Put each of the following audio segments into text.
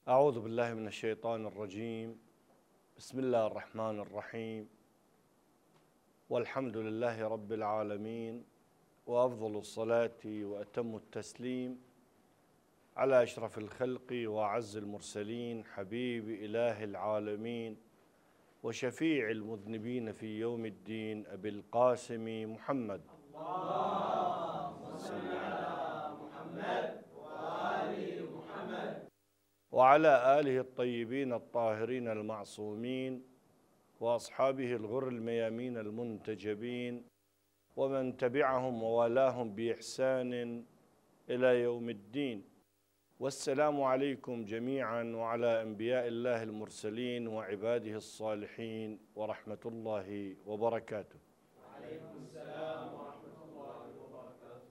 أعوذ بالله من الشيطان الرجيم. بسم الله الرحمن الرحيم، والحمد لله رب العالمين، وأفضل الصلاة وأتم التسليم على أشرف الخلق وأعز المرسلين، حبيب إله العالمين وشفيع المذنبين في يوم الدين، أبي القاسم محمد. اللهم صل على محمد وآل محمد وعلى آله الطيبين الطاهرين المعصومين وأصحابه الغر الميامين المنتجبين ومن تبعهم ووالاهم بإحسان إلى يوم الدين. والسلام عليكم جميعا وعلى أنبياء الله المرسلين وعباده الصالحين ورحمة الله وبركاته. وعليكم السلام ورحمة الله وبركاته.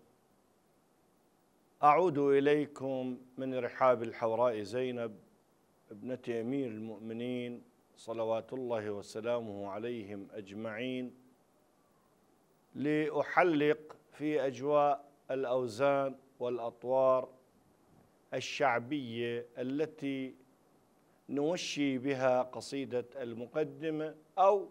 أعود إليكم من رحاب الحوراء زينب ابنة أمير المؤمنين صلوات الله وسلامه عليهم أجمعين، لأحلق في أجواء الأوزان والأطوار الشعبية التي نوشي بها قصيدة المقدمة أو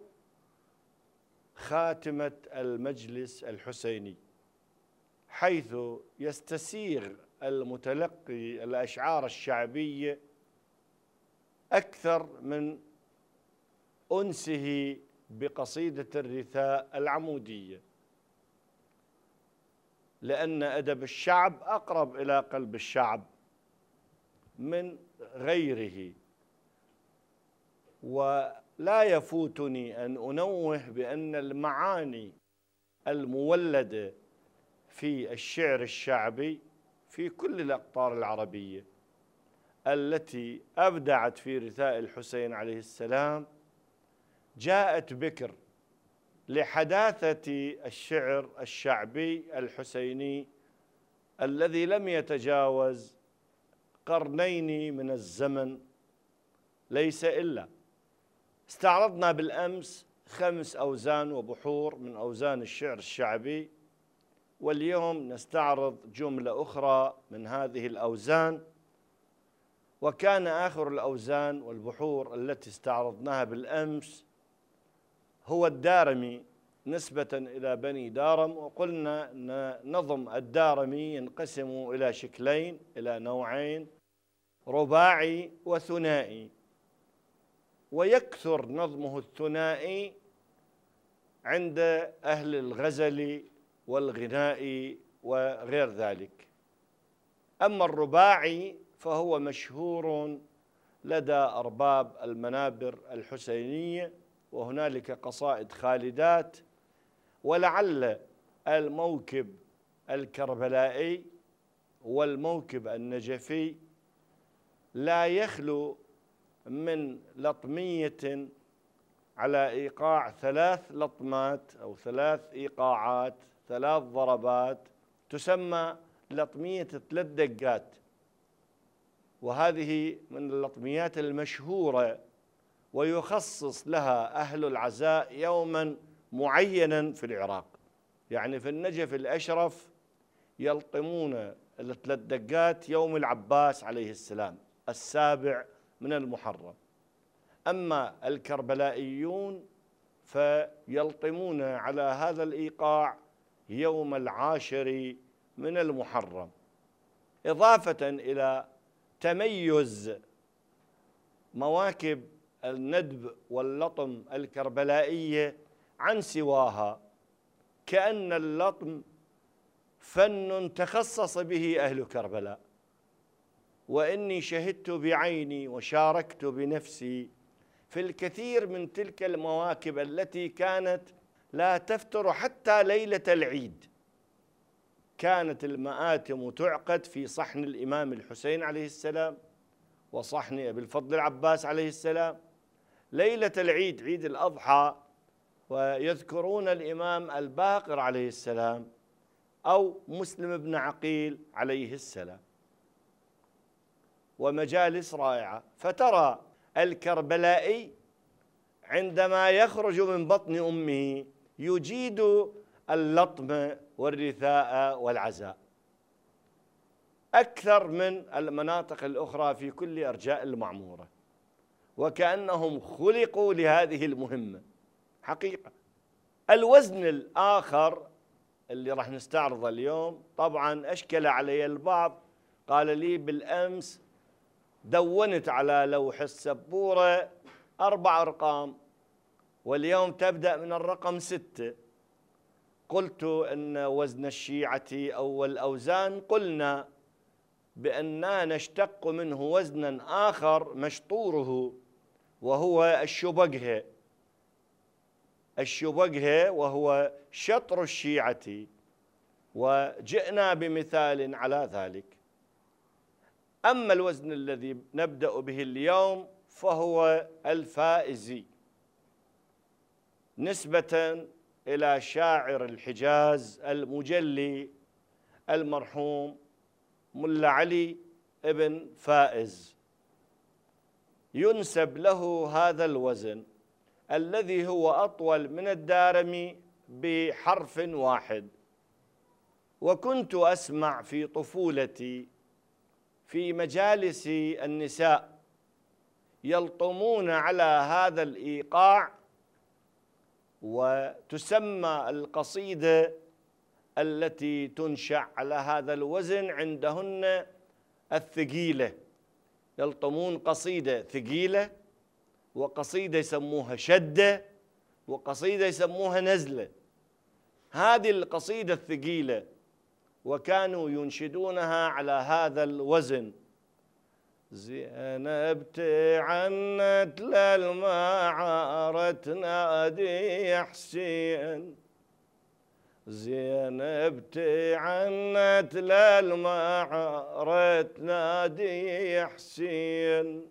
خاتمة المجلس الحسيني، حيث يستسيغ المتلقي الأشعار الشعبية أكثر من أنسه بقصيدة الرثاء العمودية، لأن أدب الشعب أقرب إلى قلب الشعب من غيره. ولا يفوتني أن أنوه بأن المعاني المولدة في الشعر الشعبي في كل الأقطار العربية التي أبدعت في رثاء الحسين عليه السلام جاءت بكر لحداثة الشعر الشعبي الحسيني الذي لم يتجاوز قرنين من الزمن ليس إلا. استعرضنا بالأمس 5 أوزان وبحور من أوزان الشعر الشعبي، واليوم نستعرض جملة أخرى من هذه الأوزان. وكان آخر الأوزان والبحور التي استعرضناها بالأمس هو الدارمي نسبة إلى بني دارم، وقلنا أن نظم الدارمي ينقسم إلى شكلين، إلى نوعين، رباعي وثنائي، ويكثر نظمه الثنائي عند أهل الغزل والغناء وغير ذلك. أما الرباعي فهو مشهور لدى أرباب المنابر الحسينية، وهنالك قصائد خالدات، ولعل الموكب الكربلائي والموكب النجفي لا يخلو من لطمية على إيقاع 3 لطمات أو 3 إيقاعات، 3 ضربات، تسمى لطمية 3 دقات، وهذه من اللطميات المشهورة، ويخصص لها أهل العزاء يوما معينا في العراق. يعني في النجف الأشرف يلطمون 3 دقات يوم العباس عليه السلام 7 من المحرم. أما الكربلائيون فيلطمون على هذا الإيقاع يوم 10 من المحرم، إضافة إلى تميز مواكب الندب واللطم الكربلائية عن سواها، كأن اللطم فن تخصص به أهل كربلاء. وإني شهدت بعيني وشاركت بنفسي في الكثير من تلك المواكب التي كانت لا تفتر حتى ليلة العيد. كانت المآتم تعقد في صحن الإمام الحسين عليه السلام وصحن أبي الفضل العباس عليه السلام ليلة العيد، عيد الأضحى، ويذكرون الإمام الباقر عليه السلام أو مسلم بن عقيل عليه السلام، ومجالس رائعة. فترى الكربلائي عندما يخرج من بطن أمه يجيد اللطم والرثاء والعزاء. أكثر من المناطق الأخرى في كل أرجاء المعمورة، وكأنهم خلقوا لهذه المهمة حقيقة. الوزن الآخر اللي راح نستعرضه اليوم طبعا أشكل علي البعض، قال لي بالأمس دونت على لوح السبورة 4 أرقام واليوم تبدأ من الرقم 6. قلت أن وزن الشيعة أو الأوزان قلنا بأننا نشتق منه وزنا آخر مشطوره وهو الشبقه وهو شطر الشيعة، وجئنا بمثال على ذلك. أما الوزن الذي نبدأ به اليوم فهو الفائزي، نسبة إلى شاعر الحجاز المجلي المرحوم ملا علي ابن فائز. ينسب له هذا الوزن الذي هو أطول من الدارمي بحرف واحد. وكنت أسمع في طفولتي في مجالس النساء يلطمون على هذا الإيقاع، وتسمى القصيدة التي تنشأ على هذا الوزن عندهن الثقيلة. يلطمون قصيدة ثقيلة، وقصيدة يسموها شدة، وقصيدة يسموها نزلة. هذه القصيدة الثقيلة وكانوا ينشدونها على هذا الوزن: زينب تعنت للمعارة تنادي حسين، زينب تعنت للمعارة تنادي حسين،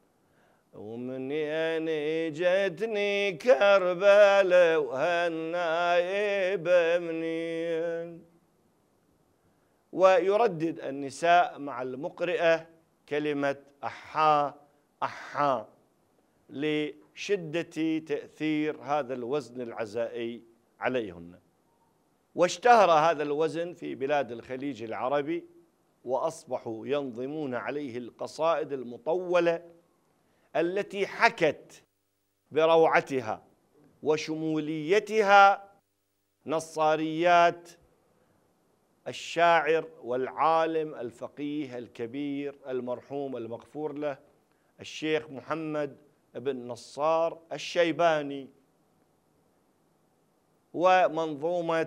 ومنين جتني كربلاء وهالنايبة منين. ويردد النساء مع المقرئة كلمة أحا أحا لشدة تأثير هذا الوزن العزائي عليهن. واشتهر هذا الوزن في بلاد الخليج العربي، وأصبحوا ينظمون عليه القصائد المطولة التي حكت بروعتها وشموليتها نصاريات الشاعر والعالم الفقيه الكبير المرحوم المغفور له الشيخ محمد بن نصار الشيباني، ومنظومة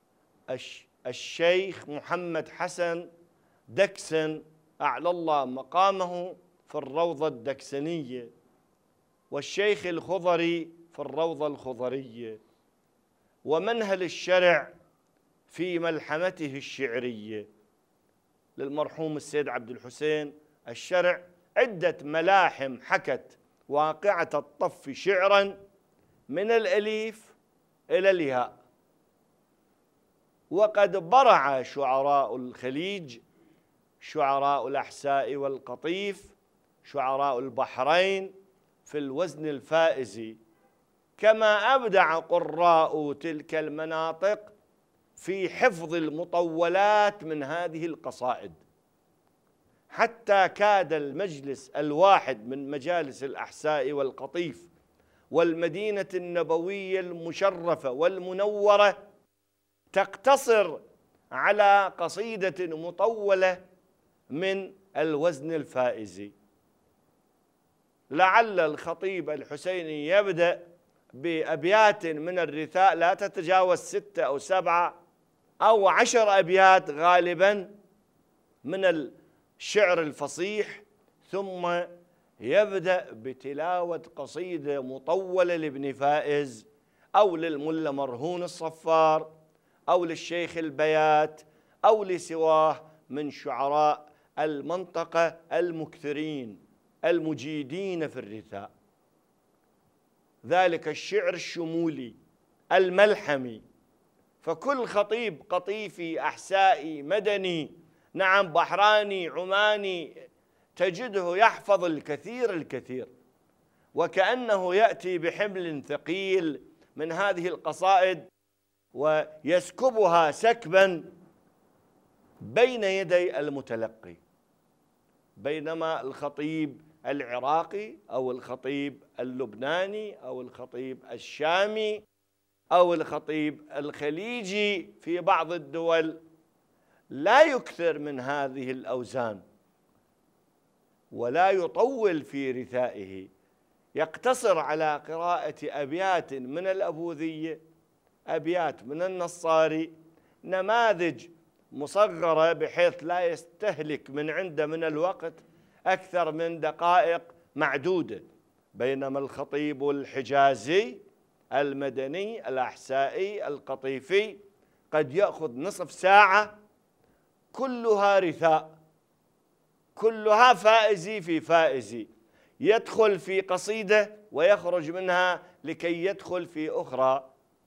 الشيخ محمد حسن دكسن أعلى الله مقامه في الروضة الدكسنية، والشيخ الخضري في الروضة الخضرية، ومنهل الشرع في ملحمته الشعرية للمرحوم السيد عبد الحسين الشرع. عدة ملاحم حكت واقعة الطف شعرا من الأليف إلى الياء. وقد برع شعراء الخليج، شعراء الأحساء والقطيف، شعراء البحرين في الوزن الفائزي، كما أبدع قراء تلك المناطق في حفظ المطولات من هذه القصائد، حتى كاد المجلس الواحد من مجالس الأحساء والقطيف والمدينة النبوية المشرفة والمنورة تقتصر على قصيدة مطولة من الوزن الفائزي. لعل الخطيب الحسيني يبدأ بأبيات من الرثاء لا تتجاوز 6 أو 7 أو 10 أبيات غالبا من الشعر الفصيح، ثم يبدأ بتلاوة قصيدة مطولة لابن فائز أو للملا مرهون الصفار أو للشيخ البيات أو لسواه من شعراء المنطقة المكثرين المجيدين في الرثاء. ذلك الشعر الشمولي الملحمي، فكل خطيب قطيفي أحسائي مدني نعم بحراني عماني تجده يحفظ الكثير، وكأنه يأتي بحمل ثقيل من هذه القصائد ويسكبها سكبا بين يدي المتلقي، بينما الخطيب العراقي أو الخطيب اللبناني أو الخطيب الشامي أو الخطيب الخليجي في بعض الدول لا يكثر من هذه الأوزان ولا يطول في رثائه، يقتصر على قراءة أبيات من الأبوذية، أبيات من النصاري، نماذج مصغرة بحيث لا يستهلك من عنده من الوقت أكثر من دقائق معدودة. بينما الخطيب الحجازي المدني الأحسائي القطيفي قد يأخذ نصف ساعة كلها رثاء، كلها فائزي في فائزي، يدخل في قصيدة ويخرج منها لكي يدخل في أخرى،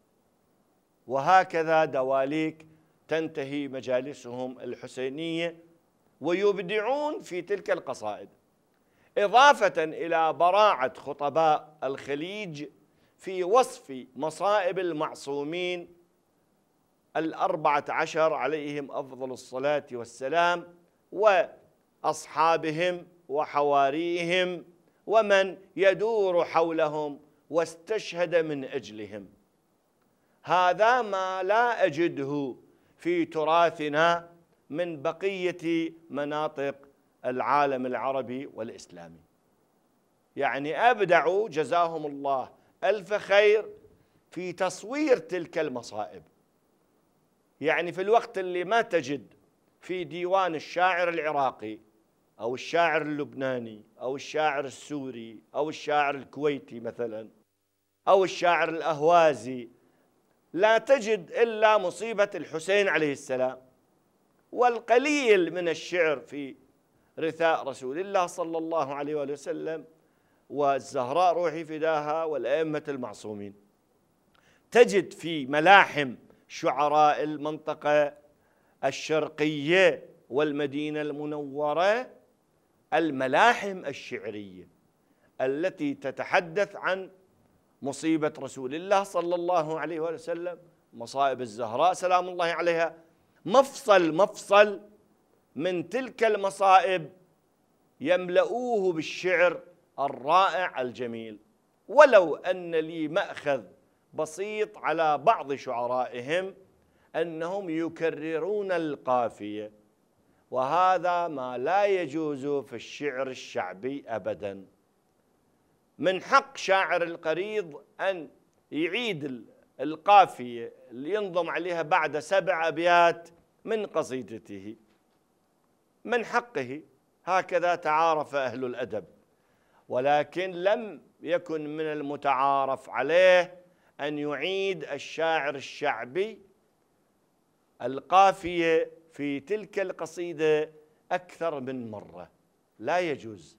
وهكذا دواليك تنتهي مجالسهم الحسينية ويبدعون في تلك القصائد، إضافة إلى براعة خطباء الخليج في وصف مصائب المعصومين 14 عليهم أفضل الصلاة والسلام وأصحابهم وحواريهم ومن يدور حولهم واستشهد من أجلهم. هذا ما لا أجده في تراثنا من بقية مناطق العالم العربي والإسلامي. يعني أبدعوا جزاهم الله ألف خير في تصوير تلك المصائب. يعني في الوقت اللي ما تجد في ديوان الشاعر العراقي أو الشاعر اللبناني أو الشاعر السوري أو الشاعر الكويتي مثلا أو الشاعر الأهوازي، لا تجد إلا مصيبة الحسين عليه السلام، والقليل من الشعر في رثاء رسول الله صلى الله عليه وآله وسلم والزهراء روحي فداها والأئمة المعصومين. تجد في ملاحم شعراء المنطقة الشرقية والمدينة المنورة الملاحم الشعرية التي تتحدث عن مصيبة رسول الله صلى الله عليه وسلم، مصائب الزهراء سلام الله عليها، مفصل من تلك المصائب يملؤوه بالشعر الرائع الجميل. ولو أن لي مأخذ بسيط على بعض شعرائهم أنهم يكررون القافية، وهذا ما لا يجوز في الشعر الشعبي أبداً. من حق شاعر القريض أن يعيد القافية اللي ينظم عليها بعد 7 أبيات من قصيدته، من حقه، هكذا تعارف أهل الأدب. ولكن لم يكن من المتعارف عليه أن يعيد الشاعر الشعبي القافية في تلك القصيدة أكثر من مرة، لا يجوز،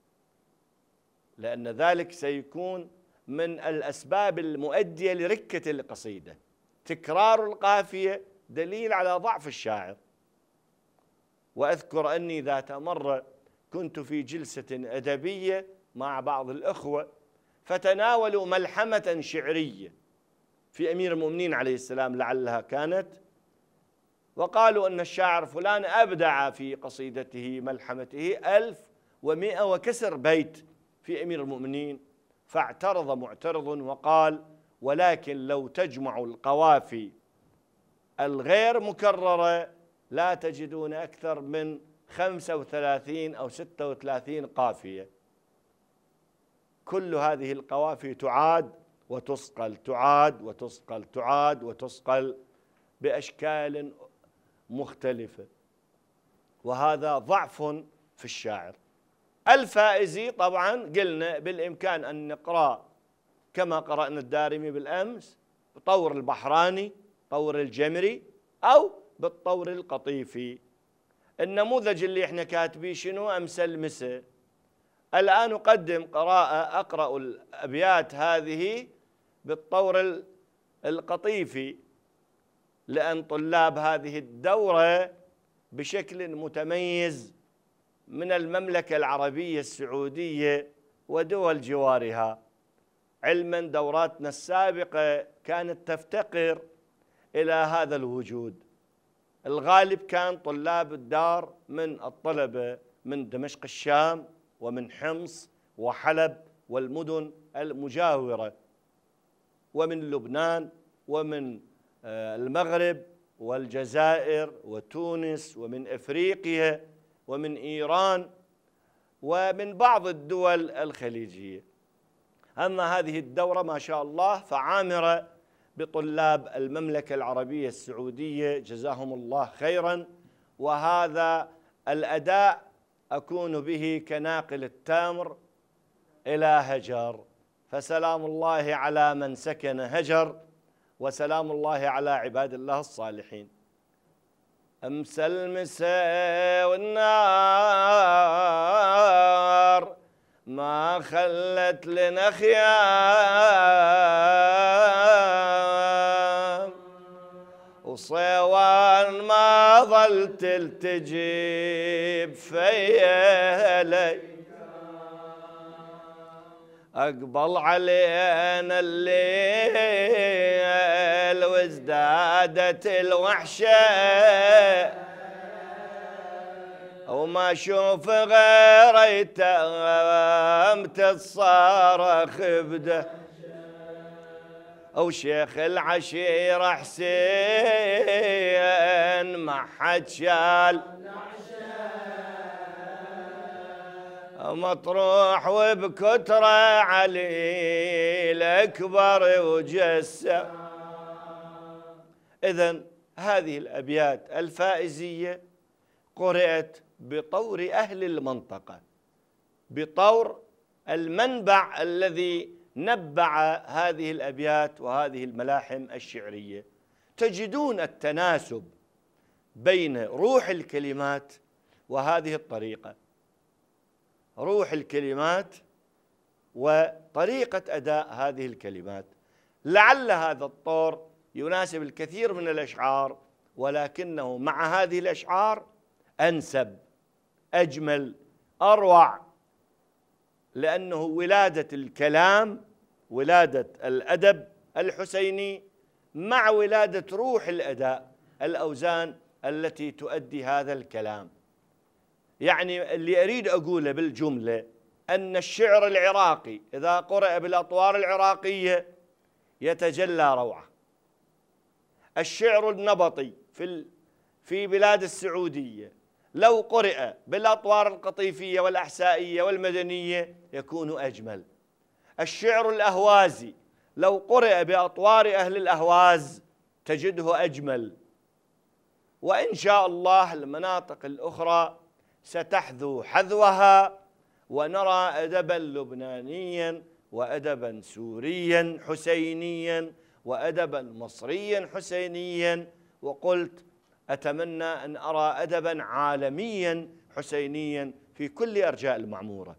لأن ذلك سيكون من الأسباب المؤدية لركة القصيدة. تكرار القافية دليل على ضعف الشاعر. وأذكر أني ذات مرة كنت في جلسة أدبية مع بعض الأخوة فتناولوا ملحمة شعرية في أمير المؤمنين عليه السلام لعلها كانت، وقالوا أن الشاعر فلان أبدع في قصيدته ملحمته 1100 وكسر بيت في أمير المؤمنين. فاعترض معترض وقال: ولكن لو تجمع القوافي الغير مكررة لا تجدون أكثر من 35 أو 36 قافية. كل هذه القوافي تعاد وتصقل، تعاد وتصقل، تعاد وتصقل بأشكال مختلفة، وهذا ضعف في الشاعر. الفائزي طبعا قلنا بالإمكان أن نقرأ كما قرأنا الدارمي بالأمس بطور البحراني، طور الجمري، أو بالطور القطيفي. النموذج اللي احنا كاتبيه شنو؟ أمس المساء. الآن أقدم قراءة أقرأ الأبيات هذه بالطور القطيفي، لأن طلاب هذه الدورة بشكل متميز من المملكة العربية السعودية ودول جوارها. علما دوراتنا السابقة كانت تفتقر إلى هذا الوجود، الغالب كان طلاب الدار من الطلبة من دمشق الشام ومن حمص وحلب والمدن المجاورة، ومن لبنان ومن المغرب والجزائر وتونس ومن إفريقيا ومن إيران ومن بعض الدول الخليجية. أما هذه الدورة ما شاء الله فعامرة بطلاب المملكة العربية السعودية جزاهم الله خيرا، وهذا الأداء أكون به كناقل التمر إلى هجر، فسلام الله على من سكن هجر وسلام الله على عباد الله الصالحين. أمسى المساء والنار ما خلت لنا خيام، وصيوان ما ظل تلتجيب فيا لي، أقبل علينا الليل وازدادت الوحشة، وما أشوف غير يتام تتصارخ بده، وشيخ العشيرة حسين ما حد شال مطروح وبكترة علي الأكبر وجسم. إذن هذه الأبيات الفائزية قرأت بطور أهل المنطقة، بطور المنبع الذي نبع هذه الأبيات وهذه الملاحم الشعرية. تجدون التناسب بين روح الكلمات وهذه الطريقة، روح الكلمات وطريقة أداء هذه الكلمات. لعل هذا الطور يناسب الكثير من الأشعار، ولكنه مع هذه الأشعار أنسب، أجمل، أروع، لأنه ولادة الكلام، ولادة الأدب الحسيني مع ولادة روح الأداء، الأوزان التي تؤدي هذا الكلام. يعني اللي أريد أقوله بالجملة أن الشعر العراقي إذا قرأ بالأطوار العراقية يتجلى روعة. الشعر النبطي في بلاد السعودية لو قرأ بالأطوار القطيفية والأحسائية والمدنية يكون أجمل. الشعر الأهوازي لو قرأ بأطوار أهل الأهواز تجده أجمل. وإن شاء الله المناطق الأخرى ستحذو حذوها، ونرى أدبا لبنانيا وأدبا سوريا حسينيا وأدبا مصريا حسينيا، وقلت أتمنى أن أرى أدبا عالميا حسينيا في كل أرجاء المعمورة.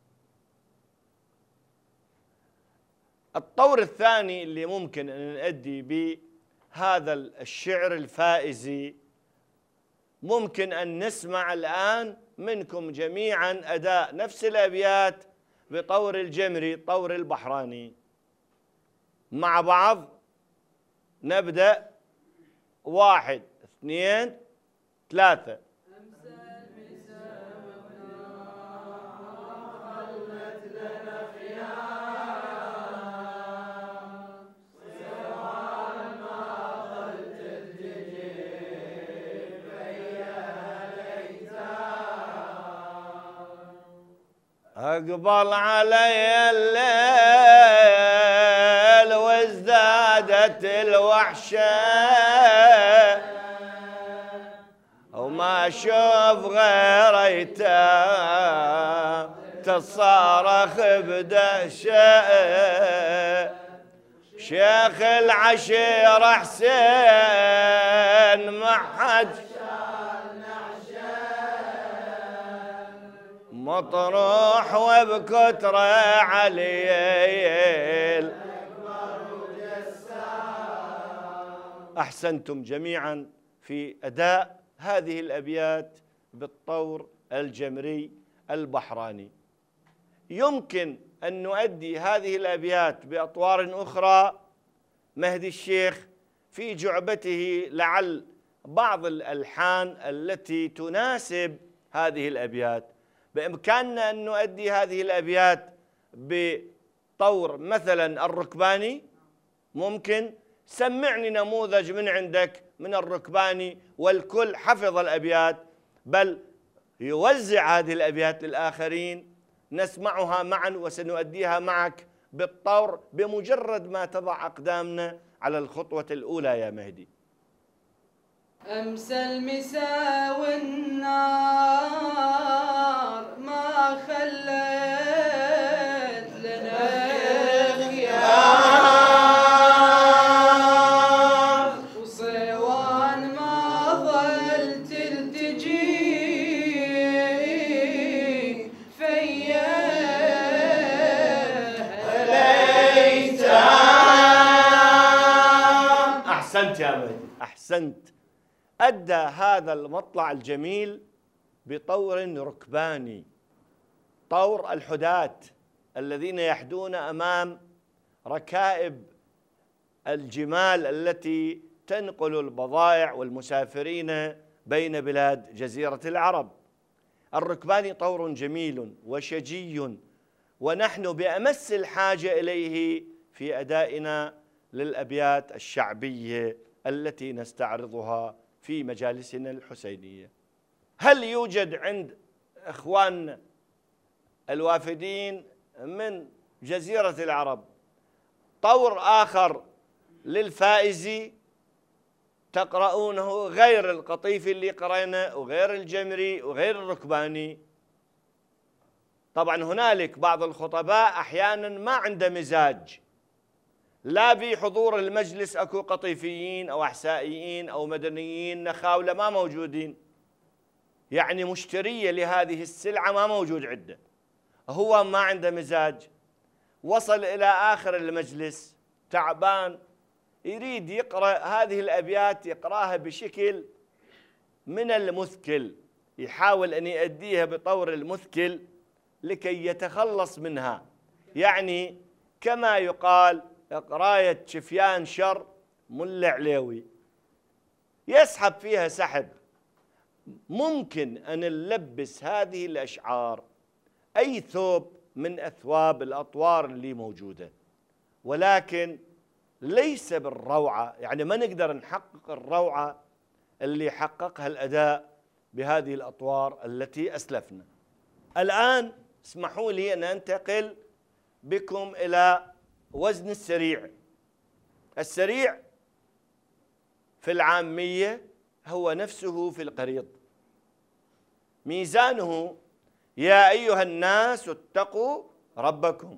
الطور الثاني اللي ممكن أن نؤدي بهذا الشعر الفائزي، ممكن أن نسمع الآن منكم جميعا أداء نفس الأبيات بطور الجمري، طور البحراني. مع بعض نبدأ، 1 2 3. أقبل علي الليل وازدادت الوحشة، وما أشوف غير يتام تصارخ بدهشة. شيخ العشيرة حسين ما حد مطروح وبكترة علي. أحسنتم جميعا في أداء هذه الأبيات بالطور الجمري البحراني. يمكن أن نؤدي هذه الأبيات بأطوار أخرى. مهدي الشيخ في جعبته لعل بعض الألحان التي تناسب هذه الأبيات. بإمكاننا أن نؤدي هذه الأبيات بطور مثلا الركباني. ممكن سمعني نموذج من عندك من الركباني، والكل حفظ الأبيات، بل يوزع هذه الأبيات للآخرين، نسمعها معا وسنؤديها معك بالطور بمجرد ما تضع أقدامنا على الخطوة الأولى يا مهدي. أمسى المساء والنار ما خلت لنا خيار، وصيوان ما ظل تلتجي فيا ليتام. أحسنت يا مهدي، أحسنت. أدى هذا المطلع الجميل بطور ركباني، طور الحداة الذين يحدون أمام ركائب الجمال التي تنقل البضائع والمسافرين بين بلاد جزيرة العرب. الركباني طور جميل وشجي، ونحن بأمس الحاجة إليه في أدائنا للأبيات الشعبية التي نستعرضها في مجالسنا الحسينية. هل يوجد عند إخواننا الوافدين من جزيرة العرب طور آخر للفائزي تقرؤونه غير القطيف اللي قرأنا وغير الجمري وغير الركباني؟ طبعا هنالك بعض الخطباء أحيانا ما عنده مزاج، لا بحضور المجلس أكو قطيفيين أو أحسائيين أو مدنيين نخاولة ما موجودين، يعني مشترية لهذه السلعة ما موجود عنده، هو ما عنده مزاج، وصل إلى آخر المجلس تعبان، يريد يقرأ هذه الأبيات، يقرأها بشكل من المثكل، يحاول أن يؤديها بطور المثكل لكي يتخلص منها، يعني كما يقال قراية شفيان شر ملا عليوي، يسحب فيها سحب. ممكن أن نلبس هذه الأشعار أي ثوب من أثواب الأطوار اللي موجودة، ولكن ليس بالروعة، يعني ما نقدر نحقق الروعة اللي حققها الأداء بهذه الأطوار التي أسلفنا. الآن اسمحوا لي أن أنتقل بكم إلى وزن السريع. السريع في العامية هو نفسه في القريض، ميزانه يا أيها الناس اتقوا ربكم،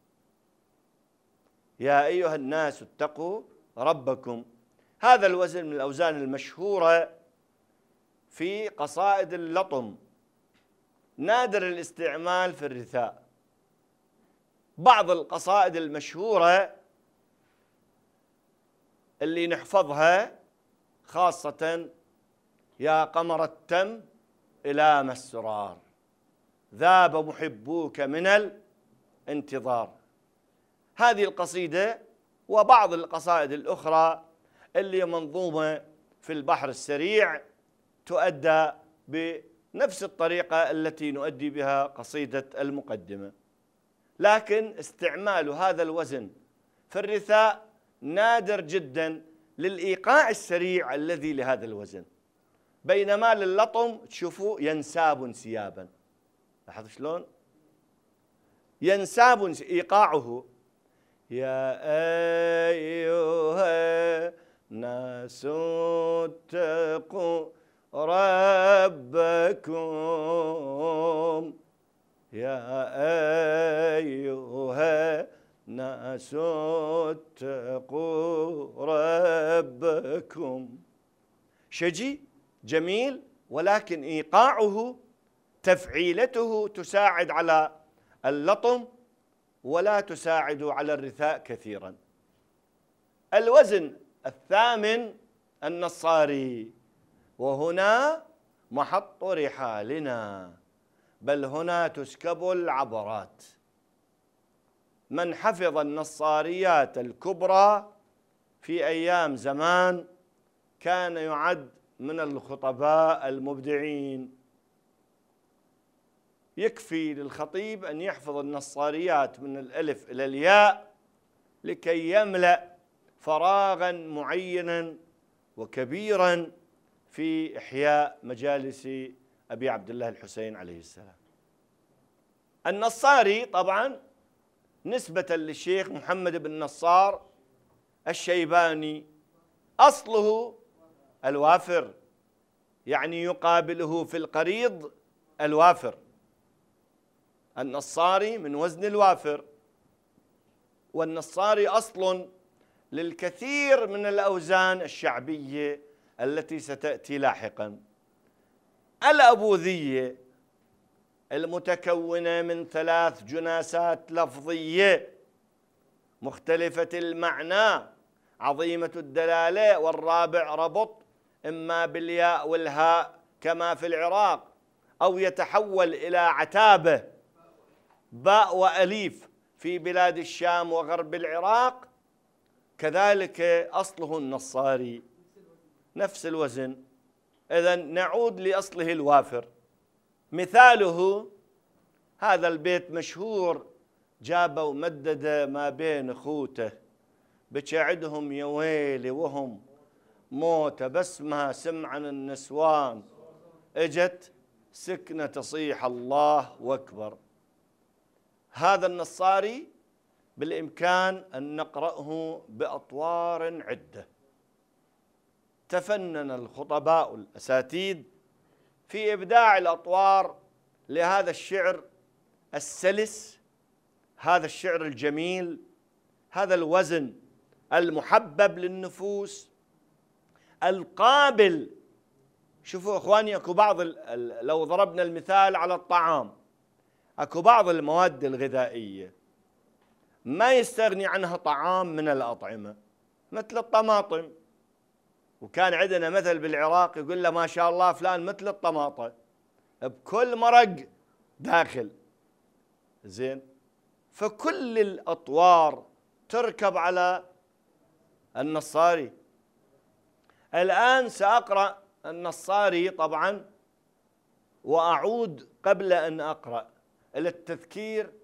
يا أيها الناس اتقوا ربكم. هذا الوزن من الأوزان المشهورة في قصائد اللطم، نادر الاستعمال في الرثاء. بعض القصائد المشهورة اللي نحفظها خاصة يا قمر التم إلام السرار، ذاب محبوك من الانتظار. هذه القصيدة وبعض القصائد الأخرى اللي منظومة في البحر السريع تؤدى بنفس الطريقة التي نؤدي بها قصيدة المقدمة، لكن استعمال هذا الوزن في الرثاء نادر جدا للإيقاع السريع الذي لهذا الوزن، بينما لللطم تشوفوا ينساب انسيابا. لاحظ شلون ينساب إيقاعه يا أيها الناس اتقوا ربكم، يا أيها الناس اتقوا ربكم. شجي جميل، ولكن إيقاعه تفعيلته تساعد على اللطم ولا تساعد على الرثاء كثيرا. الوزن الثامن النصاري، وهنا محط رحالنا، بل هنا تسكب العبرات. من حفظ النصاريات الكبرى في أيام زمان كان يعد من الخطباء المبدعين. يكفي للخطيب أن يحفظ النصاريات من الألف إلى الياء لكي يملأ فراغا معينا وكبيرا في إحياء مجالس أبي عبد الله الحسين عليه السلام. النصاري طبعا نسبة للشيخ محمد بن نصار الشيباني أصله الوافر، يعني يقابله في القريض الوافر. النصاري من وزن الوافر، والنصاري أصل للكثير من الأوزان الشعبية التي ستأتي لاحقا. الأبوذية المتكونة من 3 جناسات لفظية مختلفة المعنى عظيمة الدلالة، والرابع ربط إما بالياء والهاء كما في العراق، أو يتحول إلى عتابة باء وأليف في بلاد الشام وغرب العراق، كذلك أصله النصاري نفس الوزن. إذن نعود لأصله الوافر. مثاله هذا البيت مشهور: جابوا ومدد ما بين اخوته، بشعدهم يا ويلي وهم موته، بس ما سمعا النسوان اجت سكنة تصيح الله أكبر. هذا النصاري بالإمكان أن نقرأه بأطوار عدة. تفنن الخطباء الأساتيد في إبداع الأطوار لهذا الشعر السلس، هذا الشعر الجميل، هذا الوزن المحبب للنفوس القابل. شوفوا إخواني، أكو بعض لو ضربنا المثال على الطعام، أكو بعض المواد الغذائية ما يستغني عنها طعام من الأطعمة، مثل الطماطم. وكان عندنا مثل بالعراق يقول له ما شاء الله فلان مثل الطماطة، بكل مرق داخل. زين، فكل الأطوار تركب على النصاري. الآن سأقرأ النصاري طبعا، وأعود قبل أن أقرأ إلى التذكير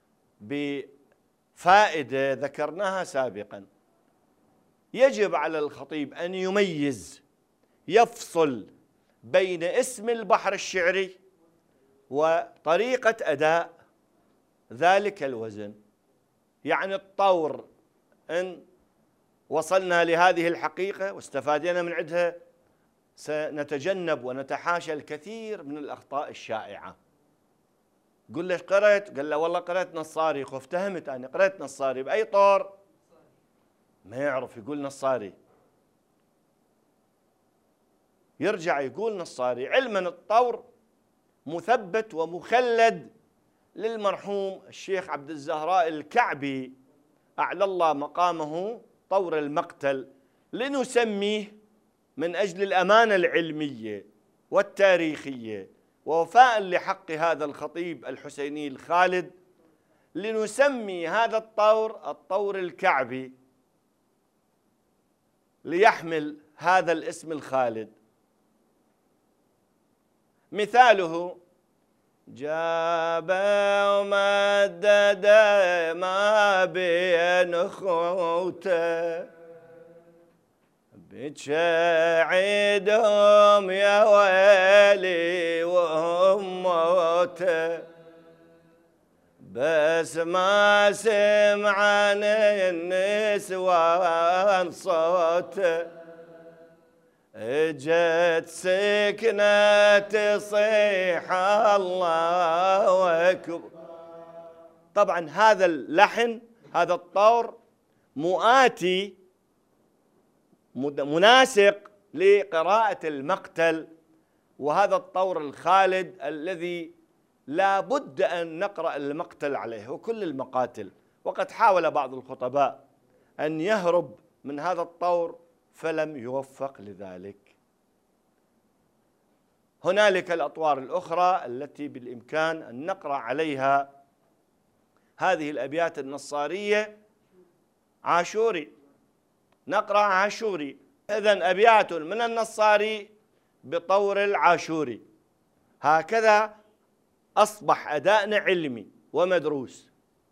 بفائدة ذكرناها سابقا. يجب على الخطيب أن يميز، يفصل بين اسم البحر الشعري وطريقة أداء ذلك الوزن. يعني الطور، إن وصلنا لهذه الحقيقة واستفادنا من عندها سنتجنب ونتحاشى الكثير من الأخطاء الشائعة. قل ليش قرأت؟ قال له والله قرأت نصاري. افتهمت أنا قرأت نصاري بأي طور؟ ما يعرف يقول نصاري، يرجع يقول نصاري. علما الطور مثبت ومخلد للمرحوم الشيخ عبد الزهراء الكعبي أعلى الله مقامه طور المقتل، لنسميه من أجل الأمانة العلمية والتاريخية ووفاء لحق هذا الخطيب الحسيني الخالد، لنسمي هذا الطور الطور الكعبي ليحمل هذا الاسم الخالد. مثاله: جاب ومدد ما بين اخوته، بتشعدهم يا ويلي وهم موته، بس ما سمعن النسوان صوته، اجت سكنة تصيح الله أكبر. طبعا هذا اللحن، هذا الطور مؤاتي مناسق لقراءة المقتل، وهذا الطور الخالد الذي لا بد أن نقرأ المقتل عليه وكل المقاتل. وقد حاول بعض الخطباء أن يهرب من هذا الطور فلم يوفق لذلك. هنالك الأطوار الأخرى التي بالإمكان أن نقرأ عليها هذه الأبيات النصارية. عاشوري، نقرأ عاشوري. إذن أبيات من النصاري بطور العاشوري. هكذا أصبح أداءنا علمي ومدروس.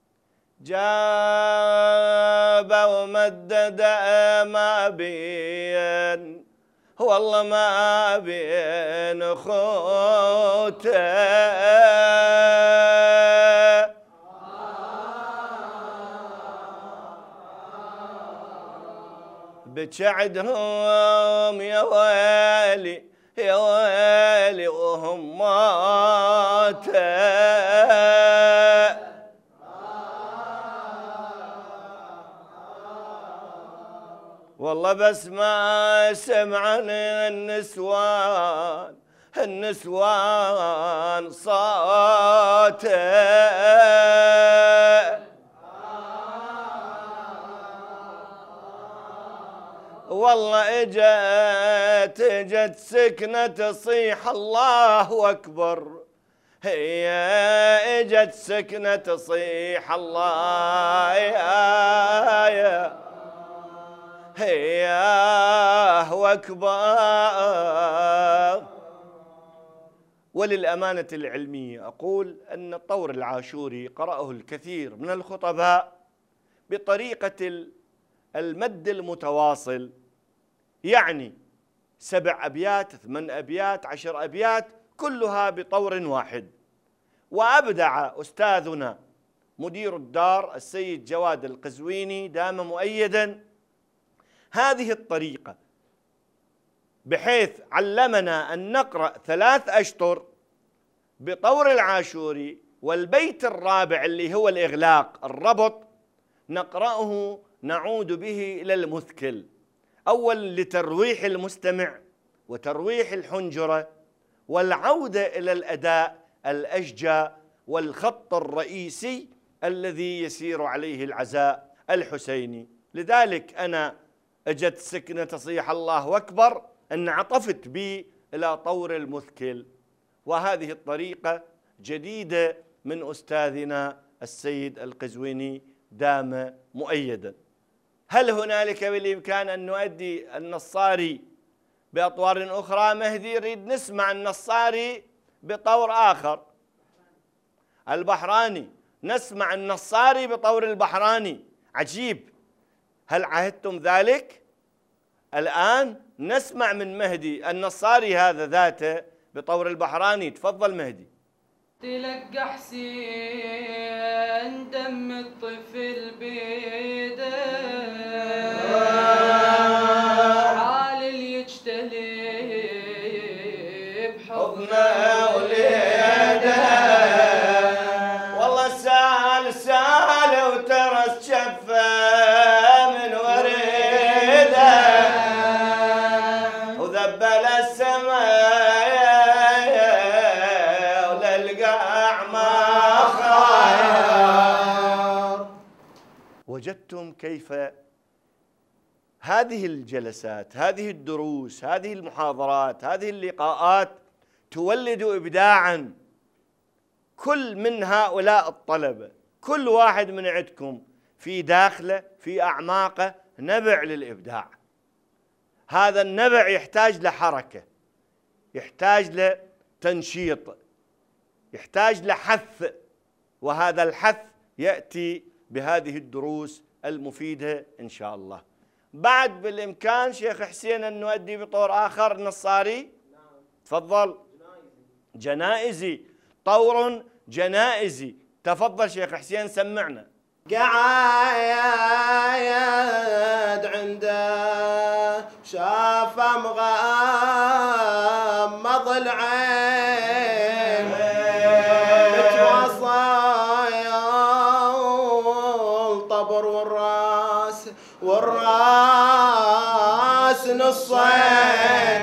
جاب ومدد ما بين، والله ما بين خوته، بتشعدهم يا ويلي يا ويلي وهم ماتوا. والله بس ما سمعن النسوان صوته، والله اجت سكنة تصيح الله أكبر، هي اجت سكنة تصيح الله يا هي أكبر. وللأمانة العلمية أقول أن الطور العاشوري قرأه الكثير من الخطباء بطريقة المد المتواصل، يعني 7 أبيات 8 أبيات 10 أبيات كلها بطور واحد. وأبدع أستاذنا مدير الدار السيد جواد القزويني دام مؤيدا هذه الطريقة، بحيث علمنا أن نقرأ 3 أشطر بطور العاشوري، والبيت الرابع اللي هو الإغلاق الربط نقرأه نعود به إلى المثكل، أول لترويح المستمع وترويح الحنجرة والعودة إلى الأداء الأشجى والخط الرئيسي الذي يسير عليه العزاء الحسيني. لذلك أنا أجت سكنة تصيح الله أكبر أن عطفت بي إلى طور المثكل، وهذه الطريقة جديدة من أستاذنا السيد القزويني دام مؤيدا. هل هنالك بالإمكان أن نؤدي النصاري بأطوار أخرى؟ مهدي يريد نسمع النصاري بطور آخر. البحراني، نسمع النصاري بطور البحراني. عجيب، هل عهدتم ذلك؟ الآن نسمع من مهدي النصاري هذا ذاته بطور البحراني. تفضل مهدي. تلقى حسين دم الطفل بيده، حال اللي يجتلي بحضنه وليده، والله سال وترس شفه من وريده، وذبل السماء وللقاع ما خاير. وجدتم كيف هذه الجلسات، هذه الدروس، هذه المحاضرات، هذه اللقاءات تولد إبداعاً. كل من هؤلاء الطلبة، كل واحد من عندكم في داخله في أعماقه نبع للإبداع. هذا النبع يحتاج لحركة، يحتاج لتنشيط، يحتاج لحث، وهذا الحث يأتي بهذه الدروس المفيدة إن شاء الله. بعد بالإمكان شيخ حسين أن نؤدي بطور آخر نصاري. تفضل. جنائزي، طور جنائزي. تفضل شيخ حسين سمعنا. قاعد عنده شاف مغمض العين، متواصل طبر والراس نصين.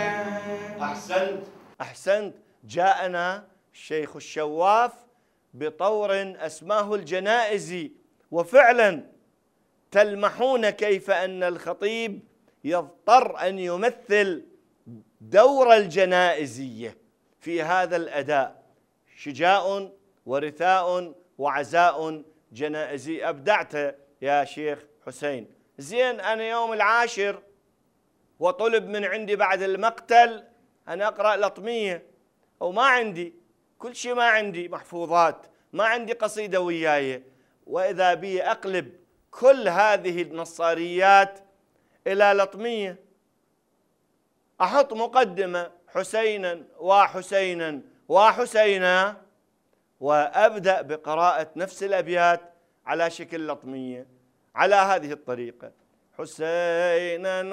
أحسنت. جاءنا الشيخ الشواف بطور أسماه الجنائزي، وفعلا تلمحون كيف أن الخطيب يضطر أن يمثل دور الجنائزية في هذا الأداء. شجاع ورثاء وعزاء جنائزي. أبدعت يا شيخ حسين. زين، أنا يوم 10 وطلب من عندي بعد المقتل أنا أقرأ لطمية أو ما عندي كل شيء، ما عندي محفوظات، ما عندي قصيدة وياي، وإذا بي أقلب كل هذه النصاريات إلى لطمية، أحط مقدمة حسينا وحسينا وحسينا، وأبدأ بقراءة نفس الأبيات على شكل لطمية على هذه الطريقة: حسينا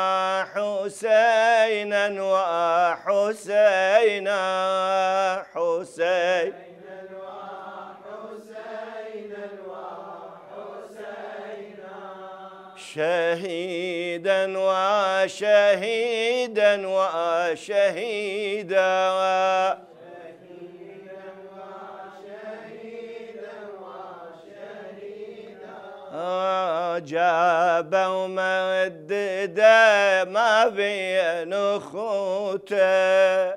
وحسينا وحسينا، حسينا شهيدا وشهيدا وشهيدا، جابا ومددا ما بين اخوته،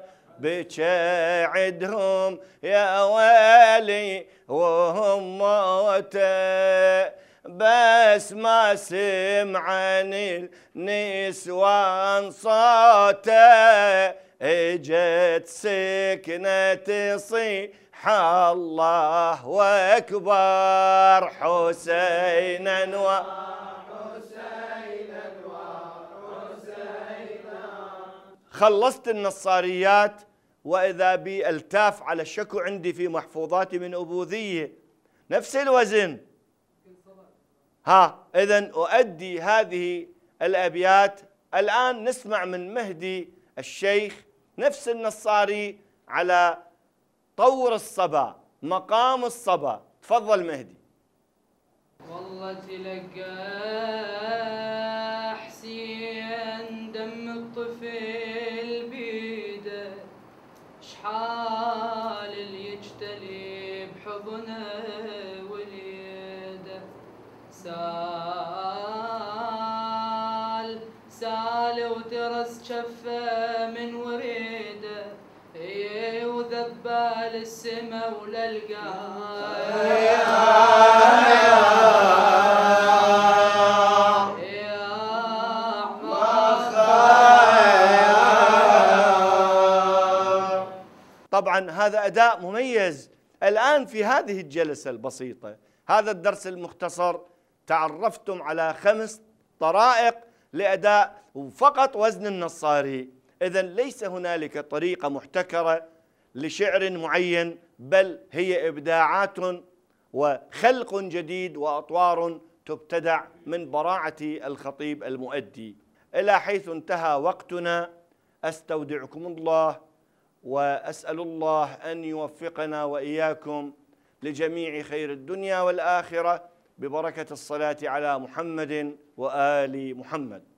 بجعدهم يا ويلي وهم موته، بس ما سمعني النسوان صوته، اجت سكنة تصيح الله واكبر، حسينا خلصت النصاريات، وإذا بي التاف على الشكو عندي في محفوظاتي من أبوذية نفس الوزن. إذن أؤدي هذه الأبيات. الآن نسمع من مهدي الشيخ نفس النصاري على طور الصبا، مقام الصبا. تفضل مهدي. والله تلقى حسين دم الطفل بيده، شحال اللي يجتلي بحضنه وليده، سال وترس جفه من وريده، وذبال السما وللقاه. طبعا هذا أداء مميز. الآن في هذه الجلسة البسيطة، هذا الدرس المختصر، تعرفتم على 5 طرائق لأداء فقط وزن النصاري. إذن ليس هنالك طريقة محتكرة لشعر معين، بل هي إبداعات وخلق جديد وأطوار تبتدع من براعة الخطيب المؤدي. إلى حيث انتهى وقتنا، أستودعكم الله، وأسأل الله أن يوفقنا وإياكم لجميع خير الدنيا والآخرة ببركة الصلاة على محمد وآل محمد.